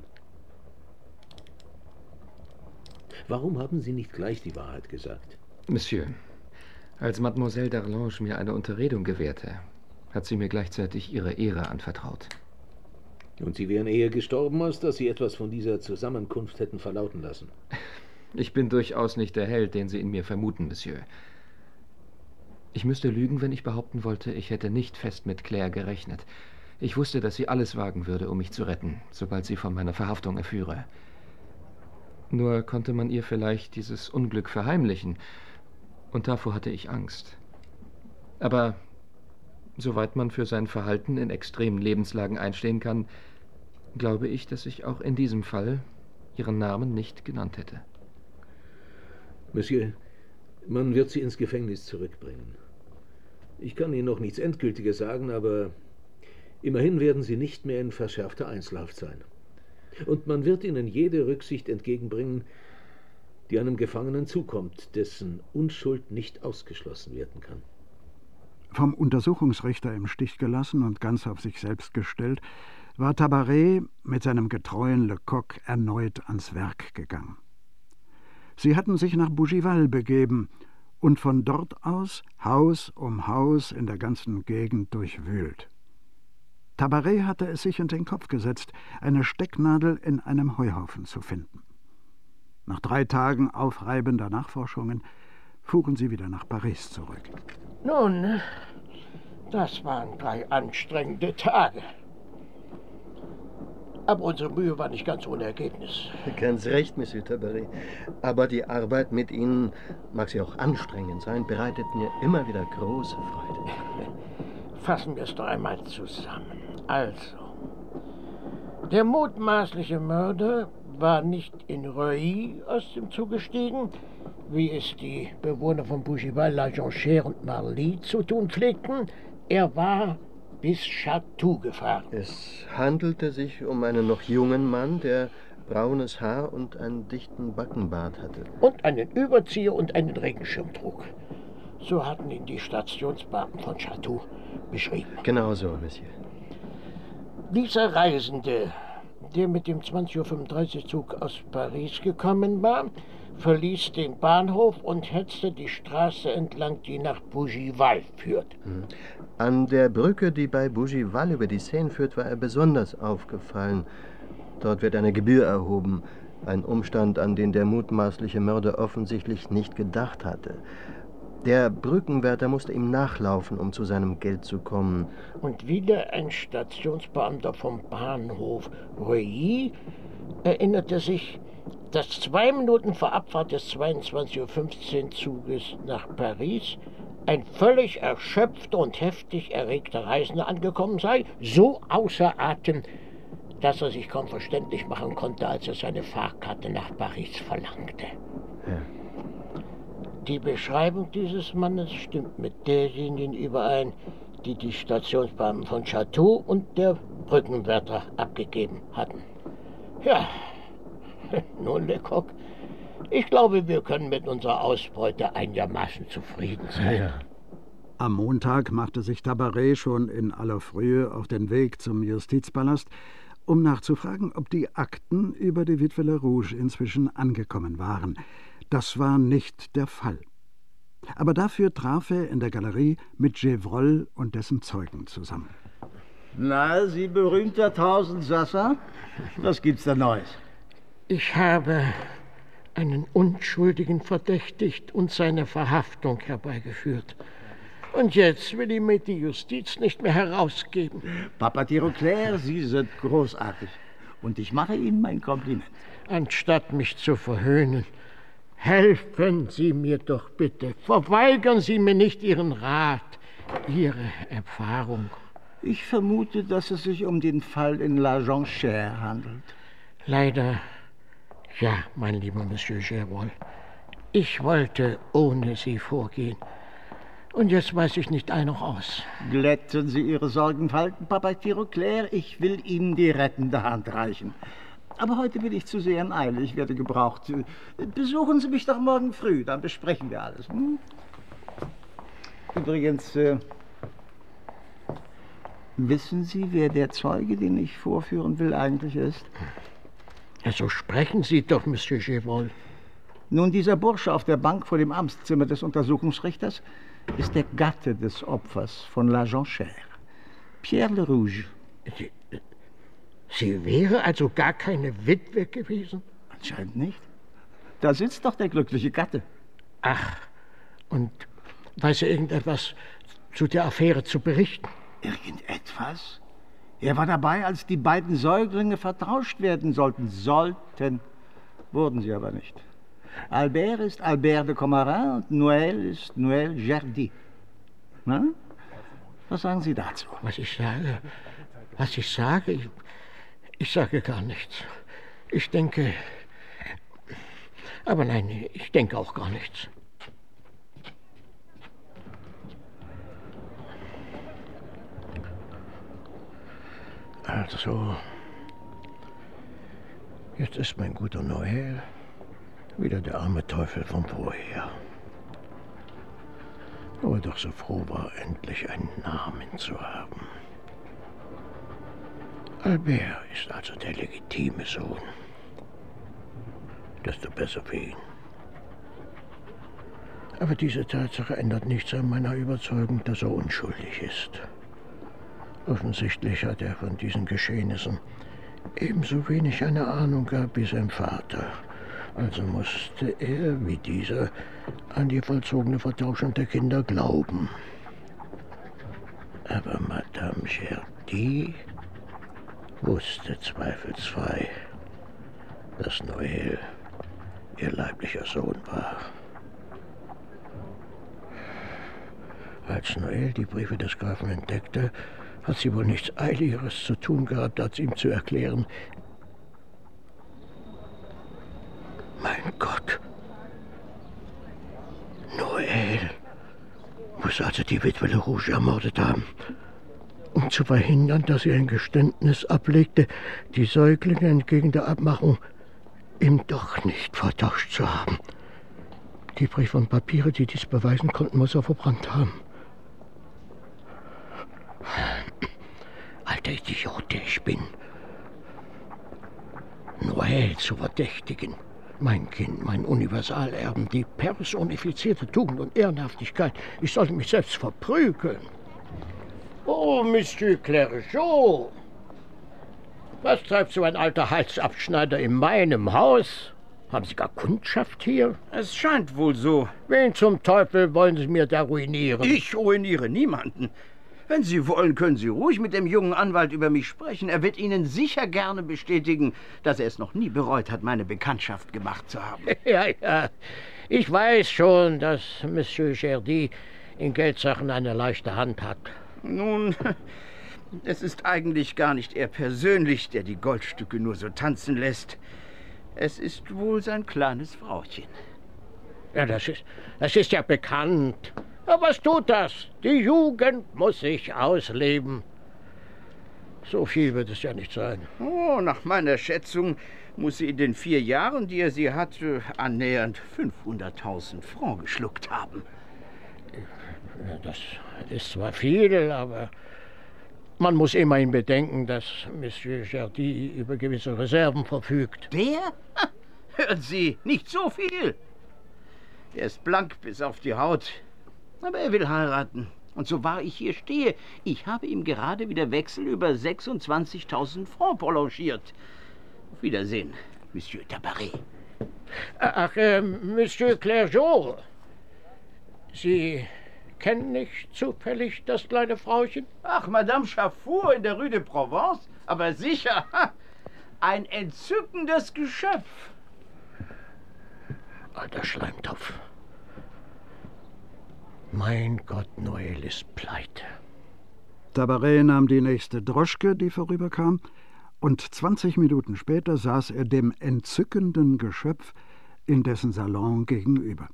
Warum haben Sie nicht gleich die Wahrheit gesagt? Monsieur, als Mademoiselle d'Arlange mir eine Unterredung gewährte, hat sie mir gleichzeitig ihre Ehre anvertraut. Und Sie wären eher gestorben, als dass Sie etwas von dieser Zusammenkunft hätten verlauten lassen. Ich bin durchaus nicht der Held, den Sie in mir vermuten, Monsieur. Ich müsste lügen, wenn ich behaupten wollte, ich hätte nicht fest mit Claire gerechnet. Ich wusste, dass sie alles wagen würde, um mich zu retten, sobald sie von meiner Verhaftung erführe. Nur konnte man ihr vielleicht dieses Unglück verheimlichen, und davor hatte ich Angst. Aber soweit man für sein Verhalten in extremen Lebenslagen einstehen kann, glaube ich, dass ich auch in diesem Fall ihren Namen nicht genannt hätte. Monsieur, man wird Sie ins Gefängnis zurückbringen. Ich kann Ihnen noch nichts Endgültiges sagen, aber immerhin werden Sie nicht mehr in verschärfter Einzelhaft sein. Und man wird Ihnen jede Rücksicht entgegenbringen, die einem Gefangenen zukommt, dessen Unschuld nicht ausgeschlossen werden kann. Vom Untersuchungsrichter im Stich gelassen und ganz auf sich selbst gestellt, war Tabaret mit seinem getreuen Lecoq erneut ans Werk gegangen. Sie hatten sich nach Bougival begeben und von dort aus Haus um Haus in der ganzen Gegend durchwühlt. Tabaret hatte es sich in den Kopf gesetzt, eine Stecknadel in einem Heuhaufen zu finden. Nach 3 Tagen aufreibender Nachforschungen fuhren sie wieder nach Paris zurück. Nun, das waren 3 anstrengende Tage. Aber unsere Mühe war nicht ganz ohne Ergebnis. Ganz recht, Monsieur Tabaret. Aber die Arbeit mit Ihnen, mag sie auch anstrengend sein, bereitet mir immer wieder große Freude. Fassen wir es doch einmal zusammen. Also, der mutmaßliche Mörder war nicht in Reuilly aus dem Zug gestiegen, wie es die Bewohner von Bougival, La Jonchère und Marly zu tun pflegten. Er war bis Chatou gefahren. Es handelte sich um einen noch jungen Mann, der braunes Haar und einen dichten Backenbart hatte. Und einen Überzieher und einen Regenschirm trug. So hatten ihn die Stationsbeamten von Chatou beschrieben. Genau so, Monsieur. Dieser Reisende, der mit dem 20:35 Uhr Zug aus Paris gekommen war, verließ den Bahnhof und hetzte die Straße entlang, die nach Bougival führt. An der Brücke, die bei Bougival über die Seine führt, war er besonders aufgefallen. Dort wird eine Gebühr erhoben, ein Umstand, an den der mutmaßliche Mörder offensichtlich nicht gedacht hatte. Der Brückenwärter musste ihm nachlaufen, um zu seinem Geld zu kommen. Und wieder ein Stationsbeamter vom Bahnhof Reuilly erinnerte sich, dass 2 Minuten vor Abfahrt des 22:15 Uhr Zuges nach Paris ein völlig erschöpfter und heftig erregter Reisender angekommen sei, so außer Atem, dass er sich kaum verständlich machen konnte, als er seine Fahrkarte nach Paris verlangte. Ja. Die Beschreibung dieses Mannes stimmt mit derjenigen überein, die die Stationsbeamten von Chatou und der Brückenwärter abgegeben hatten. Ja, nun, Lecoq, ich glaube, wir können mit unserer Ausbeute einigermaßen zufrieden sein. Ja. Am Montag machte sich Tabaret schon in aller Frühe auf den Weg zum Justizpalast, um nachzufragen, ob die Akten über die Witwe Le Rouge inzwischen angekommen waren. Das war nicht der Fall. Aber dafür traf er in der Galerie mit Gevrol und dessen Zeugen zusammen. Na, Sie berühmter Tausendsasser, was gibt's da Neues? Ich habe einen Unschuldigen verdächtigt und seine Verhaftung herbeigeführt. Und jetzt will ihm die Justiz nicht mehr herausgeben. Papa Tiroclair, Sie sind großartig. Und ich mache Ihnen mein Kompliment. Anstatt mich zu verhöhnen, helfen Sie mir doch bitte. Verweigern Sie mir nicht Ihren Rat, Ihre Erfahrung. Ich vermute, dass es sich um den Fall in La Jonchère handelt. Leider ja, mein lieber Monsieur Gevrol. Ich wollte ohne Sie vorgehen. Und jetzt weiß ich nicht ein noch aus. Glätten Sie Ihre Sorgenfalten, Papa Tiroclair. Ich will Ihnen die rettende Hand reichen. Aber heute bin ich zu sehr in Eile. Ich werde gebraucht. Besuchen Sie mich doch morgen früh, dann besprechen wir alles. Übrigens, wissen Sie, wer der Zeuge, den ich vorführen will, eigentlich ist? Ja, so sprechen Sie doch, Monsieur Gevrol. Nun, dieser Bursche auf der Bank vor dem Amtszimmer des Untersuchungsrichters ist der Gatte des Opfers von La Jonchère, Pierre Le Rouge. Sie wäre also gar keine Witwe gewesen? Anscheinend nicht. Da sitzt doch der glückliche Gatte. Ach, und weiß er irgendetwas zu der Affäre zu berichten? Irgendetwas? Er war dabei, als die beiden Säuglinge vertauscht werden sollten. Wurden sie aber nicht. Albert ist Albert de Comarin und Noël ist Noël Jardy. Na? Was sagen Sie dazu? Was ich sage? Ich sage gar nichts. Ich denke... Aber nein, ich denke auch gar nichts. Also, jetzt ist mein guter Noël wieder der arme Teufel von vorher. Wo er doch so froh war, endlich einen Namen zu haben. Albert ist also der legitime Sohn. Desto besser für ihn. Aber diese Tatsache ändert nichts an meiner Überzeugung, dass er unschuldig ist. Offensichtlich hat er von diesen Geschehnissen ebenso wenig eine Ahnung gehabt wie sein Vater. Also musste er, wie dieser, an die vollzogene Vertauschung der Kinder glauben. Aber Madame Gerdy wusste zweifelsfrei, dass Noël ihr leiblicher Sohn war. Als Noël die Briefe des Grafen entdeckte, hat sie wohl nichts Eiligeres zu tun gehabt, als ihm zu erklären: Mein Gott, Noël muss also die Witwe Le Rouge ermordet haben, um zu verhindern, dass sie ein Geständnis ablegte, die Säuglinge entgegen der Abmachung ihm doch nicht vertauscht zu haben. Die Briefe und Papiere, die dies beweisen konnten, muss er verbrannt haben. Alter Idiot, der ich bin. Noël zu verdächtigen. Mein Kind, mein Universalerben, die personifizierte Tugend und Ehrenhaftigkeit. Ich sollte mich selbst verprügeln. Oh, Monsieur Clergeau. Was treibt so ein alter Halsabschneider in meinem Haus? Haben Sie gar Kundschaft hier? Es scheint wohl so. Wen zum Teufel wollen Sie mir da ruinieren? Ich ruiniere niemanden. Wenn Sie wollen, können Sie ruhig mit dem jungen Anwalt über mich sprechen. Er wird Ihnen sicher gerne bestätigen, dass er es noch nie bereut hat, meine Bekanntschaft gemacht zu haben. Ja. Ich weiß schon, dass Monsieur Gerdy in Geldsachen eine leichte Hand hat. Nun, es ist eigentlich gar nicht er persönlich, der die Goldstücke nur so tanzen lässt. Es ist wohl sein kleines Frauchen. Ja, das ist ja bekannt. Aber was tut das? Die Jugend muss sich ausleben. So viel wird es ja nicht sein. Oh, nach meiner Schätzung muss sie in den 4 Jahren, die er sie hat, annähernd 500.000 Francs geschluckt haben. Das ist zwar viel, aber man muss immerhin bedenken, dass Monsieur Gerdy über gewisse Reserven verfügt. Der? Hören Sie, nicht so viel. Er ist blank bis auf die Haut. Aber er will heiraten. Und so wahr ich hier stehe, ich habe ihm gerade wieder Wechsel über 26.000 Francs prolongiert. Auf Wiedersehen, Monsieur Tabaret. Ach, Monsieur Clergeau. Sie kennen nicht zufällig das kleine Frauchen? Ach, Madame Chaffour in der Rue de Provence? Aber sicher, ein entzückendes Geschöpf. Alter Schleimtopf. Mein Gott, Noël ist pleite. Tabaret nahm die nächste Droschke, die vorüberkam, und 20 Minuten später saß er dem entzückenden Geschöpf in dessen Salon gegenüber.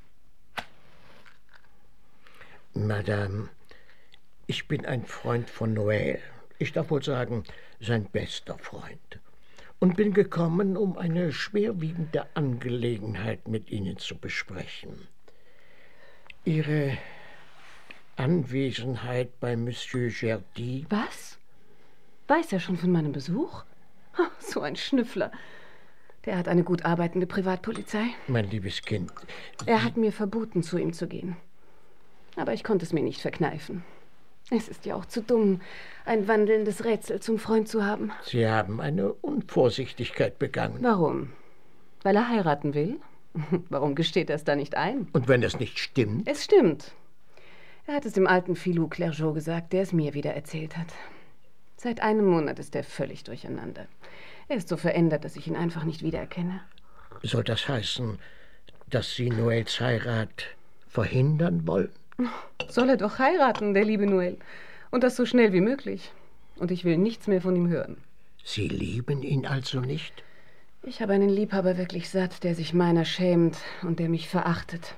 Madame, ich bin ein Freund von Noël. Ich darf wohl sagen, sein bester Freund. Und bin gekommen, um eine schwerwiegende Angelegenheit mit Ihnen zu besprechen. Ihre Anwesenheit bei Monsieur Gerdy. Was? Weiß er schon von meinem Besuch? So ein Schnüffler. Der hat eine gut arbeitende Privatpolizei. Mein liebes Kind. Er hat mir verboten, zu ihm zu gehen. Aber ich konnte es mir nicht verkneifen. Es ist ja auch zu dumm, ein wandelndes Rätsel zum Freund zu haben. Sie haben eine Unvorsichtigkeit begangen. Warum? Weil er heiraten will? Warum gesteht er es da nicht ein? Und wenn es nicht stimmt? Es stimmt. Er hat es dem alten Philou Clergeau gesagt, der es mir wieder erzählt hat. Seit einem Monat ist er völlig durcheinander. Er ist so verändert, dass ich ihn einfach nicht wiedererkenne. Soll das heißen, dass Sie Noëls Heirat verhindern wollen? Soll er doch heiraten, der liebe Noël. Und das so schnell wie möglich. Und ich will nichts mehr von ihm hören. Sie lieben ihn also nicht? Ich habe einen Liebhaber wirklich satt, der sich meiner schämt und der mich verachtet.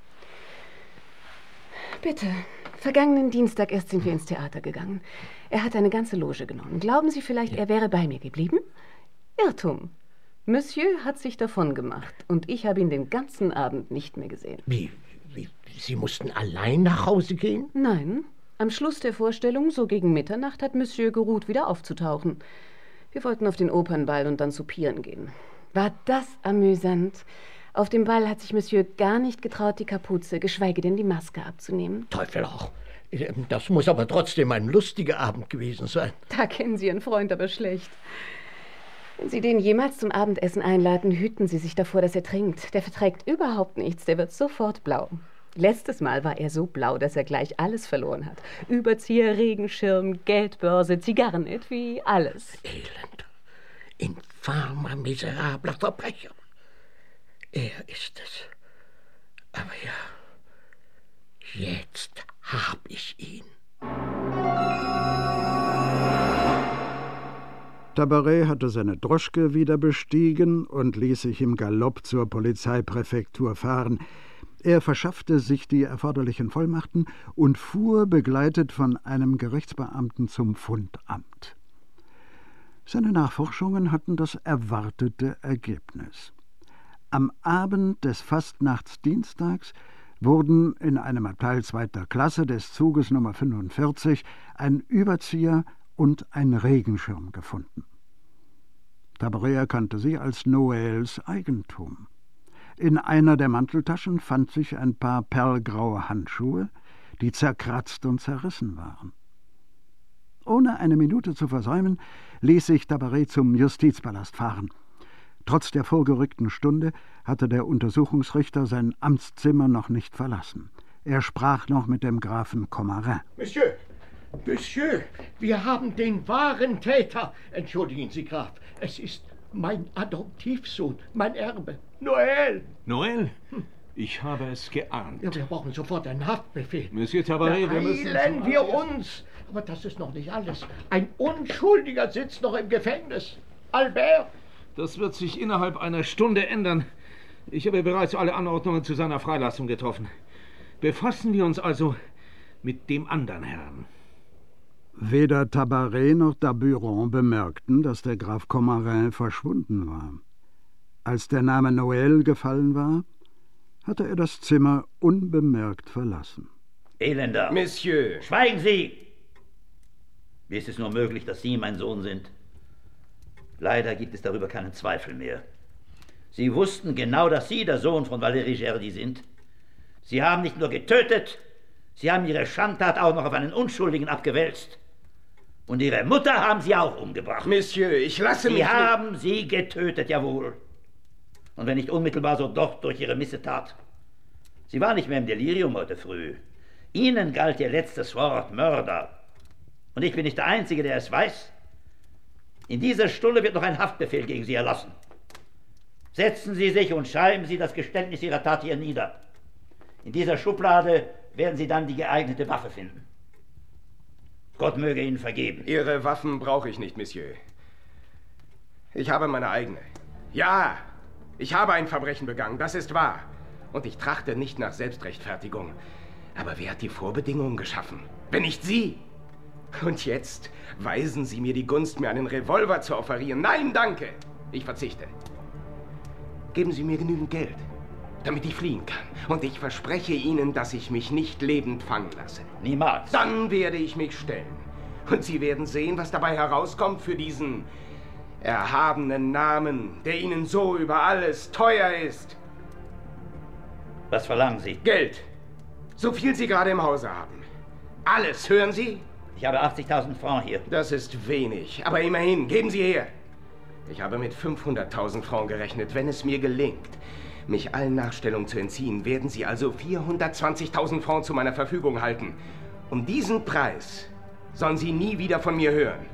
Bitte, vergangenen Dienstag erst sind wir ins Theater gegangen. Er hat eine ganze Loge genommen. Glauben Sie vielleicht, er wäre bei mir geblieben? Irrtum. Monsieur hat sich davon gemacht und ich habe ihn den ganzen Abend nicht mehr gesehen. Wie? Sie mussten allein nach Hause gehen? Nein. Am Schluss der Vorstellung, so gegen Mitternacht, hat Monsieur geruht, wieder aufzutauchen. Wir wollten auf den Opernball und dann soupieren gehen. War das amüsant. Auf dem Ball hat sich Monsieur gar nicht getraut, die Kapuze, geschweige denn die Maske abzunehmen. Teufel auch. Das muss aber trotzdem ein lustiger Abend gewesen sein. Da kennen Sie Ihren Freund aber schlecht. Wenn Sie den jemals zum Abendessen einladen, hüten Sie sich davor, dass er trinkt. Der verträgt überhaupt nichts, der wird sofort blau. Letztes Mal war er so blau, dass er gleich alles verloren hat. Überzieher, Regenschirm, Geldbörse, Zigarrenetui, alles. Elend, infamer, miserabler Verbrecher. Er ist es. Aber ja, jetzt hab ich ihn. Tabaret hatte seine Droschke wieder bestiegen und ließ sich im Galopp zur Polizeipräfektur fahren. Er verschaffte sich die erforderlichen Vollmachten und fuhr, begleitet von einem Gerichtsbeamten, zum Fundamt. Seine Nachforschungen hatten das erwartete Ergebnis. Am Abend des Fastnachtsdienstags wurden in einem Abteil 2. Klasse des Zuges Nummer 45 ein Überzieher und ein Regenschirm gefunden. Tabaret erkannte sie als Noëls Eigentum. In einer der Manteltaschen fand sich ein paar perlgraue Handschuhe, die zerkratzt und zerrissen waren. Ohne eine Minute zu versäumen, ließ sich Tabaret zum Justizpalast fahren. Trotz der vorgerückten Stunde hatte der Untersuchungsrichter sein Amtszimmer noch nicht verlassen. Er sprach noch mit dem Grafen Commarin. Monsieur, wir haben den wahren Täter. Entschuldigen Sie, Graf, es ist mein Adoptivsohn, mein Erbe, Noël. Noël? Ich habe es geahnt. Ja, wir brauchen sofort einen Haftbefehl. Monsieur Tabaret, wir müssen... Beeilen wir uns! Aber das ist noch nicht alles. Ein Unschuldiger sitzt noch im Gefängnis. Albert! Das wird sich innerhalb einer Stunde ändern. Ich habe bereits alle Anordnungen zu seiner Freilassung getroffen. Befassen wir uns also mit dem anderen Herrn. Weder Tabaret noch Daburon bemerkten, dass der Graf Commarin verschwunden war. Als der Name Noël gefallen war, hatte er das Zimmer unbemerkt verlassen. Elender! Monsieur! Schweigen Sie! Wie ist es nur möglich, dass Sie mein Sohn sind? Leider gibt es darüber keinen Zweifel mehr. Sie wussten genau, dass Sie der Sohn von Valéry Gerdy sind. Sie haben nicht nur getötet, Sie haben Ihre Schandtat auch noch auf einen Unschuldigen abgewälzt. Und Ihre Mutter haben Sie auch umgebracht. Monsieur, ich lasse mich Sie haben sie getötet, jawohl. Und wenn nicht unmittelbar, so doch durch Ihre Missetat. Sie war nicht mehr im Delirium heute früh. Ihnen galt Ihr letztes Wort, Mörder. Und ich bin nicht der Einzige, der es weiß. In dieser Stunde wird noch ein Haftbefehl gegen Sie erlassen. Setzen Sie sich und schreiben Sie das Geständnis Ihrer Tat hier nieder. In dieser Schublade werden Sie dann die geeignete Waffe finden. Gott möge Ihnen vergeben. Ihre Waffen brauche ich nicht, Monsieur. Ich habe meine eigene. Ja, ich habe ein Verbrechen begangen, das ist wahr. Und ich trachte nicht nach Selbstrechtfertigung. Aber wer hat die Vorbedingungen geschaffen? Wenn nicht Sie? Und jetzt weisen Sie mir die Gunst, mir einen Revolver zu offerieren. Nein, danke. Ich verzichte. Geben Sie mir genügend Geld, damit ich fliehen kann. Und ich verspreche Ihnen, dass ich mich nicht lebend fangen lasse. Niemals. Dann werde ich mich stellen. Und Sie werden sehen, was dabei herauskommt für diesen erhabenen Namen, der Ihnen so über alles teuer ist. Was verlangen Sie? Geld. So viel Sie gerade im Hause haben. Alles, hören Sie? Ich habe 80.000 Francs hier. Das ist wenig, aber immerhin, geben Sie her. Ich habe mit 500.000 Francs gerechnet, wenn es mir gelingt, mich allen Nachstellungen zu entziehen, werden Sie also 420.000 Francs zu meiner Verfügung halten. Um diesen Preis sollen Sie nie wieder von mir hören.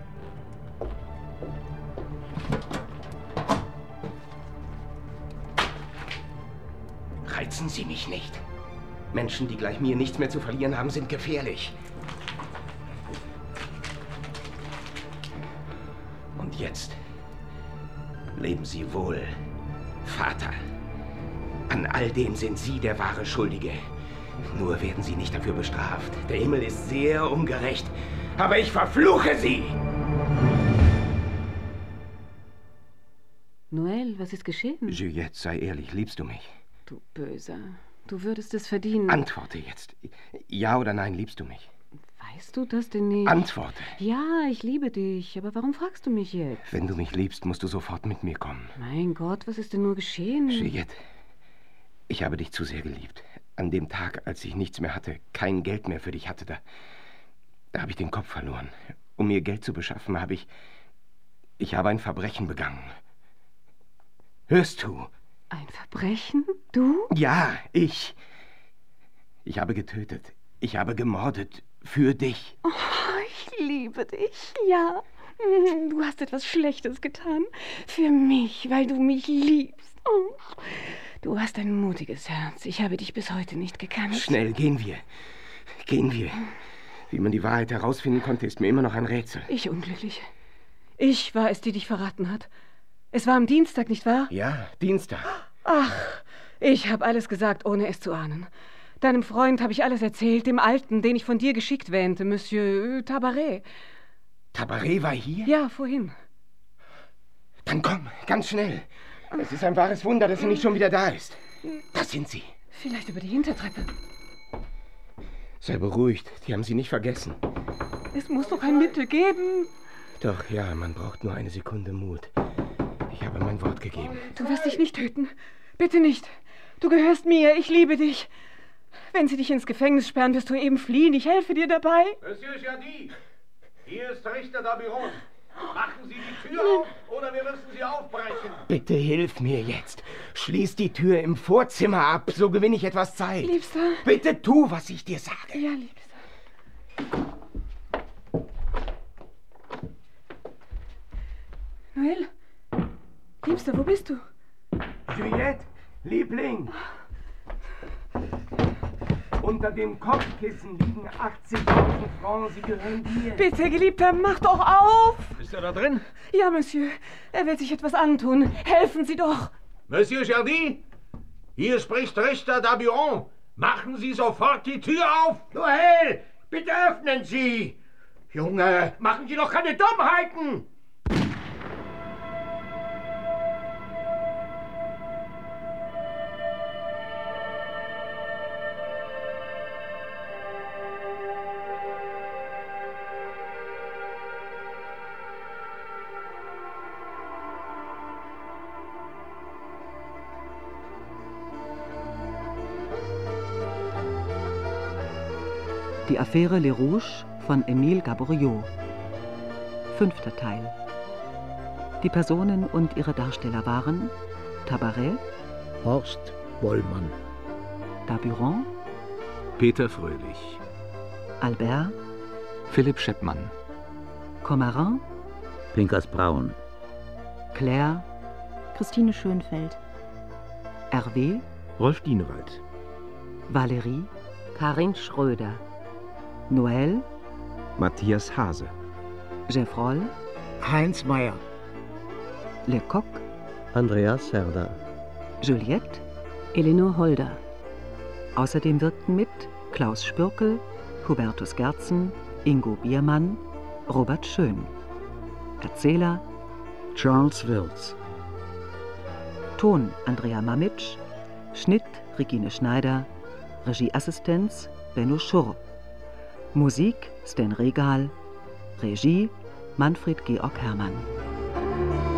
Reizen Sie mich nicht. Menschen, die gleich mir nichts mehr zu verlieren haben, sind gefährlich. Und jetzt leben Sie wohl, Vater. An all dem sind Sie der wahre Schuldige. Nur werden Sie nicht dafür bestraft. Der Himmel ist sehr ungerecht. Aber ich verfluche Sie! Noël, was ist geschehen? Juliette, sei ehrlich, liebst du mich? Du Böser, du würdest es verdienen. Antworte jetzt. Ja oder nein, liebst du mich? Weißt du das denn nicht? Antworte. Ja, ich liebe dich, aber warum fragst du mich jetzt? Wenn du mich liebst, musst du sofort mit mir kommen. Mein Gott, was ist denn nur geschehen? Juliette, Ich habe dich zu sehr geliebt. An dem Tag, als ich nichts mehr hatte, kein Geld mehr für dich hatte, da habe ich den Kopf verloren. Um mir Geld zu beschaffen, habe ich habe ein Verbrechen begangen. Hörst du? Ein Verbrechen? Du? Ja, ich. Ich habe getötet. Ich habe gemordet. Für dich. Oh, ich liebe dich, ja. Du hast etwas Schlechtes getan. Für mich, weil du mich liebst. Oh. Du hast ein mutiges Herz. Ich habe dich bis heute nicht gekannt. Schnell, gehen wir. Gehen wir. Wie man die Wahrheit herausfinden konnte, ist mir immer noch ein Rätsel. Ich unglücklich. Ich war es, die dich verraten hat. Es war am Dienstag, nicht wahr? Ja, Dienstag. Ach, ich habe alles gesagt, ohne es zu ahnen. Deinem Freund habe ich alles erzählt, dem Alten, den ich von dir geschickt wähnte, Monsieur Tabaret. Tabaret war hier? Ja, vorhin. Dann komm, ganz schnell. Es ist ein wahres Wunder, dass er nicht schon wieder da ist. Da sind sie. Vielleicht über die Hintertreppe. Sei beruhigt, die haben sie nicht vergessen. Es muss doch ein Mittel geben. Doch, ja, man braucht nur eine Sekunde Mut. Ich habe mein Wort gegeben. Du wirst dich nicht töten. Bitte nicht. Du gehörst mir, ich liebe dich. Wenn sie dich ins Gefängnis sperren, wirst du eben fliehen. Ich helfe dir dabei. Monsieur Jardy, hier ist Richter Dabiron. Machen Sie die Tür auf, oder wir müssen sie aufbrechen. Bitte hilf mir jetzt. Schließ die Tür im Vorzimmer ab, so gewinne ich etwas Zeit. Liebster. Bitte tu, was ich dir sage. Ja, Liebster. Noël? Liebster, wo bist du? Juliette, Liebling. Unter dem Kopfkissen liegen 80.000 Francs, sie gehören dir. Bitte, Geliebter, mach doch auf! Ist er da drin? Ja, Monsieur. Er will sich etwas antun. Helfen Sie doch! Monsieur Jardy, hier spricht Richter Dabiron. Machen Sie sofort die Tür auf! Noël, bitte öffnen Sie! Junge, machen Sie doch keine Dummheiten! Die Affäre Les Rouges von Émile Gaboriau. 5. Teil. Die Personen und ihre Darsteller waren Tabaret, Horst Bollmann, Daburon, Peter Fröhlich, Albert, Philipp Scheppmann, Commarin, Pinkas Braun, Claire, Christine Schönfeld, Hervé, Rolf Dienewald, Valérie, Karin Schröder, Noël, Matthias Hase, Geoffroy, Heinz Meyer, Lecoq, Andreas Herder, Juliette, Elinor Holder. Außerdem wirkten mit Klaus Spürkel, Hubertus Gerzen, Ingo Biermann, Robert Schön. Erzähler Charles Wirz. Ton Andrea Mamitsch, Schnitt Regine Schneider, Regieassistenz Benno Schurr, Musik Sten Regal, Regie Manfred Georg Herrmann.